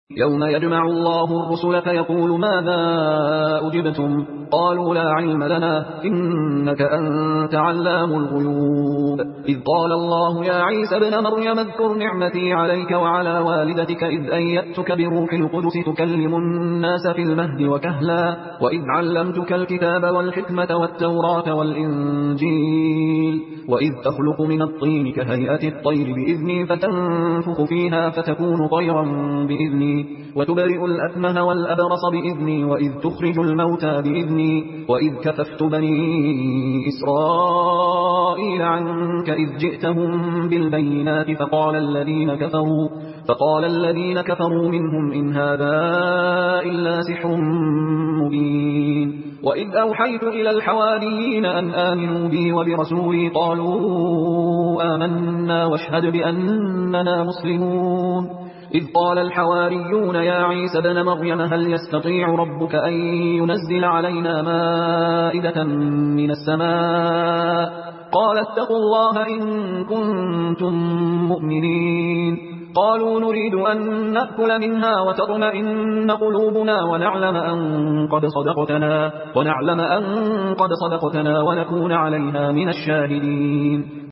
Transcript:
يوم يجمع الله الرسل فيقول ماذا أجبتم قالوا لا علم لنا إنك أنت علام الغيوب إذ قال الله يا عيسى ابن مريم اذكر نعمتي عليك وعلى والدتك إذ أيدتك بروح القدس تكلم الناس في المهد وكهلا وإذ علمتك الكتاب والحكمة والتوراة والإنجيل وإذ تخلق من الطين كهيئة الطير بإذني فتنفخ فيها فتكون طيرا بإذني وتبرئ الأكمه والأبرص بإذني وإذ تخرج الموتى بإذني وإذ كففت بني إسرائيل عنك إذ جئتهم بالبينات فقال الذين كفروا منهم إن هذا إلا سحر مبين وإذ أوحيت إلى الحواريين أن آمنوا بي وبرسولي قالوا آمنا واشهد بأننا مسلمون إذ قال الحواريون يا عيسى ابن مريم هل يستطيع ربك أن ينزل علينا مائدة من السماء قال اتقوا الله إن كنتم مؤمنين قالوا نريد أن نأكل منها وتطمئن قلوبنا ونعلم أن قد صدقتنا ونكون عليها من الشاهدين